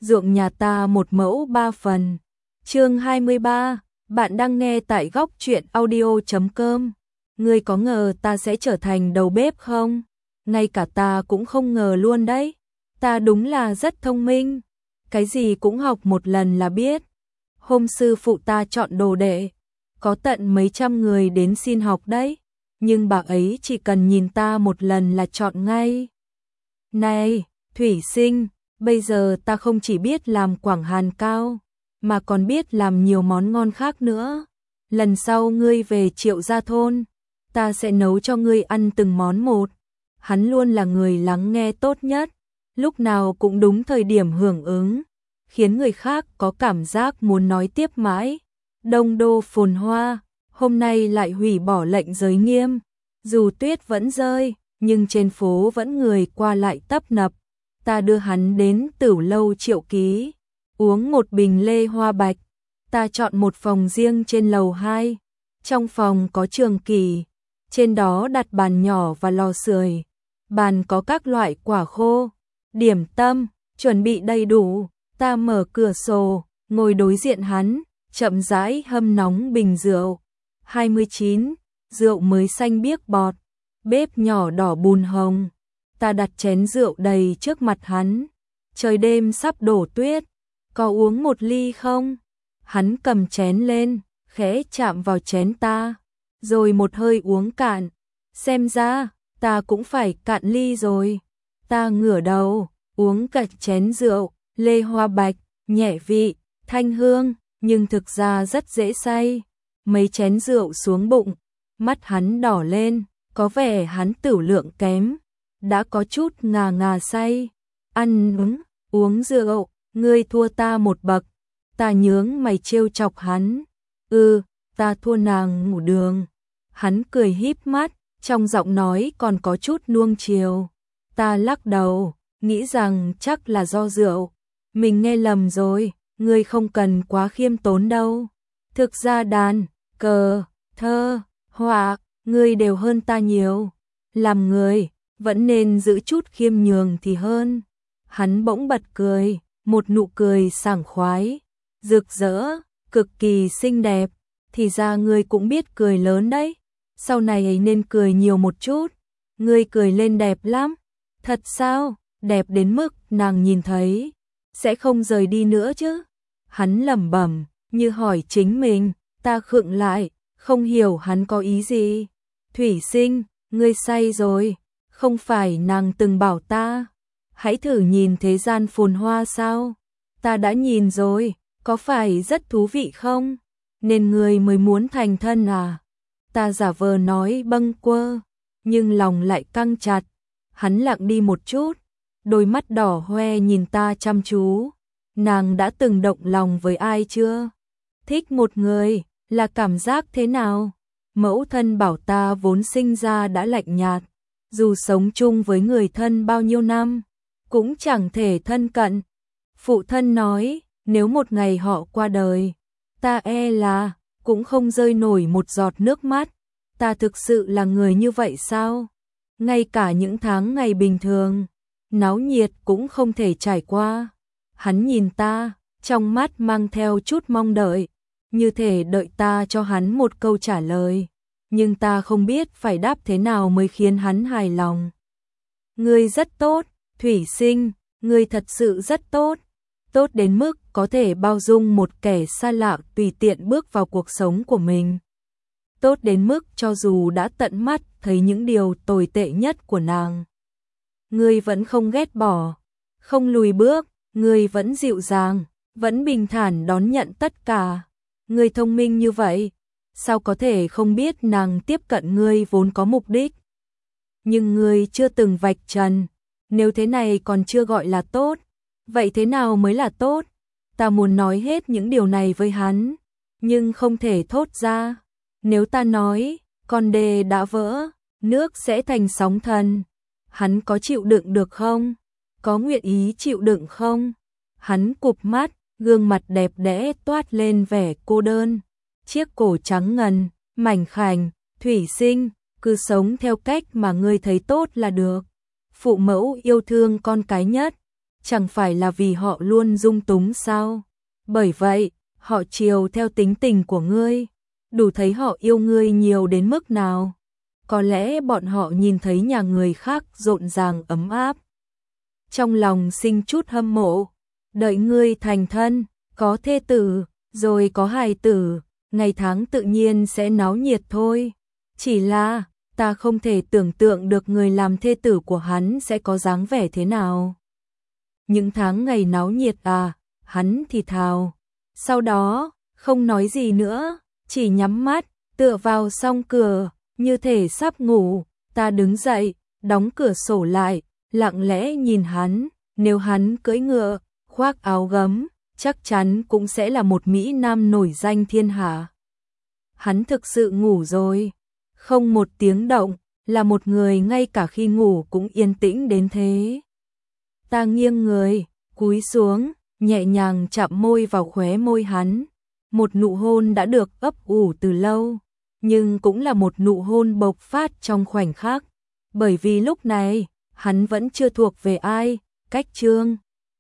ruộng nhà ta 1 mẫu 3 phần. Chương 23, bạn đang nghe tại góc truyện audio.com. Ngươi có ngờ ta sẽ trở thành đầu bếp không? Ngay cả ta cũng không ngờ luôn đấy. Ta đúng là rất thông minh. Cái gì cũng học một lần là biết. Hôm sư phụ ta chọn đồ đệ, có tận mấy trăm người đến xin học đấy. Nhưng bà ấy chỉ cần nhìn ta một lần là chọn ngay. Này, Thủy Sinh, bây giờ ta không chỉ biết làm quảng hàn cao, mà còn biết làm nhiều món ngon khác nữa. Lần sau ngươi về Triệu Gia thôn, ta sẽ nấu cho ngươi ăn từng món một. Hắn luôn là người lắng nghe tốt nhất, lúc nào cũng đúng thời điểm hưởng ứng, khiến người khác có cảm giác muốn nói tiếp mãi. Đông đô phồn hoa, hôm nay lại hủy bỏ lệnh giới nghiêm. Dù tuyết vẫn rơi, nhưng trên phố vẫn người qua lại tấp nập. Ta đưa hắn đến Tửu lâu Triệu Ký, uống một bình lê hoa bạch. Ta chọn một phòng riêng trên lầu 2. Trong phòng có trường kỷ, trên đó đặt bàn nhỏ và lò sưởi. Bàn có các loại quả khô, điểm tâm, chuẩn bị đầy đủ. Ta mở cửa sổ, ngồi đối diện hắn, chậm rãi hâm nóng bình rượu. 29, rượu mới xanh biếc bọt, bếp nhỏ đỏ bùn hồng. Ta đặt chén rượu đầy trước mặt hắn. Trời đêm sắp đổ tuyết, có uống một ly không? Hắn cầm chén lên, khẽ chạm vào chén ta, rồi một hơi uống cạn. Xem ra, ta cũng phải cạn ly rồi. Ta ngửa đầu, uống cạn chén rượu, lê hoa bạch, nhẹ vị, thanh hương, nhưng thực ra rất dễ say. Mấy chén rượu xuống bụng, mắt hắn đỏ lên, có vẻ hắn tửu lượng kém, đã có chút ngà ngà say. Ăn uống rượu, ngươi thua ta một bậc. Ta nhướng mày trêu chọc hắn. Ta thua nàng ngủ đường. Hắn cười híp mắt, trong giọng nói còn có chút nuông chiều. Ta lắc đầu, nghĩ rằng chắc là do rượu. Mình nghe lầm rồi, ngươi không cần quá khiêm tốn đâu. Thực ra đàn, cờ, thơ, họa, ngươi đều hơn ta nhiều. Làm người, vẫn nên giữ chút khiêm nhường thì hơn. Hắn bỗng bật cười, một nụ cười sảng khoái, rực rỡ, cực kỳ xinh đẹp. Thì ra ngươi cũng biết cười lớn đấy. Sau này ấy nên cười nhiều một chút. Ngươi cười lên đẹp lắm. Thật sao? Đẹp đến mức nàng nhìn thấy sẽ không rời đi nữa chứ? Hắn lẩm bẩm, như hỏi chính mình. Ta khựng lại, không hiểu hắn có ý gì. Thủy Sinh, ngươi say rồi. Không phải nàng từng bảo ta, hãy thử nhìn thế gian phồn hoa sao? Ta đã nhìn rồi, có phải rất thú vị không? Nên ngươi mới muốn thành thân à? Ta giả vờ nói bâng quơ, nhưng lòng lại căng chặt. Hắn lặng đi một chút, đôi mắt đỏ hoe nhìn ta chăm chú. Nàng đã từng động lòng với ai chưa? Thích một người, là cảm giác thế nào? Mẫu thân bảo ta vốn sinh ra đã lạnh nhạt. Dù sống chung với người thân bao nhiêu năm, cũng chẳng thể thân cận. Phụ thân nói, nếu một ngày họ qua đời, ta e là cũng không rơi nổi một giọt nước mắt. Ta thực sự là người như vậy sao? Ngay cả những tháng ngày bình thường, náo nhiệt cũng không thể trải qua. Hắn nhìn ta, trong mắt mang theo chút mong đợi, như thể đợi ta cho hắn một câu trả lời. Nhưng ta không biết phải đáp thế nào mới khiến hắn hài lòng. Ngươi rất tốt, Thủy Sinh, ngươi thật sự rất tốt. Tốt đến mức có thể bao dung một kẻ xa lạ tùy tiện bước vào cuộc sống của mình. Tốt đến mức cho dù đã tận mắt thấy những điều tồi tệ nhất của nàng, ngươi vẫn không ghét bỏ, không lùi bước, ngươi vẫn dịu dàng, vẫn bình thản đón nhận tất cả. Ngươi thông minh như vậy, sao có thể không biết nàng tiếp cận ngươi vốn có mục đích? Nhưng ngươi chưa từng vạch trần, nếu thế này còn chưa gọi là tốt, vậy thế nào mới là tốt? Ta muốn nói hết những điều này với hắn, nhưng không thể thốt ra. Nếu ta nói, con đê đã vỡ, nước sẽ thành sóng thần, hắn có chịu đựng được không? Có nguyện ý chịu đựng không? Hắn cụp mắt, gương mặt đẹp đẽ toát lên vẻ cô đơn. Chiếc cổ trắng ngần, mảnh khảnh. Thủy Sinh, cứ sống theo cách mà ngươi thấy tốt là được. Phụ mẫu yêu thương con cái nhất, chẳng phải là vì họ luôn dung túng sao? Bởi vậy, họ chiều theo tính tình của ngươi, đủ thấy họ yêu ngươi nhiều đến mức nào. Có lẽ bọn họ nhìn thấy nhà người khác rộn ràng ấm áp, trong lòng sinh chút hâm mộ, đợi ngươi thành thân, có thê tử, rồi có hài tử, ngày tháng tự nhiên sẽ náo nhiệt thôi. Chỉ là, ta không thể tưởng tượng được người làm thê tử của hắn sẽ có dáng vẻ thế nào. Những tháng ngày náo nhiệt à, hắn thì thào. Sau đó, không nói gì nữa, chỉ nhắm mắt, tựa vào song cửa, như thể sắp ngủ. Ta đứng dậy, đóng cửa sổ lại, lặng lẽ nhìn hắn. Nếu hắn cưỡi ngựa, khoác áo gấm, chắc chắn cũng sẽ là một mỹ nam nổi danh thiên hạ. Hắn thực sự ngủ rồi, không một tiếng động, là một người ngay cả khi ngủ cũng yên tĩnh đến thế. Ta nghiêng người, cúi xuống, nhẹ nhàng chạm môi vào khóe môi hắn. Một nụ hôn đã được ấp ủ từ lâu, nhưng cũng là một nụ hôn bộc phát trong khoảnh khắc. Bởi vì lúc này, hắn vẫn chưa thuộc về ai. Cách chương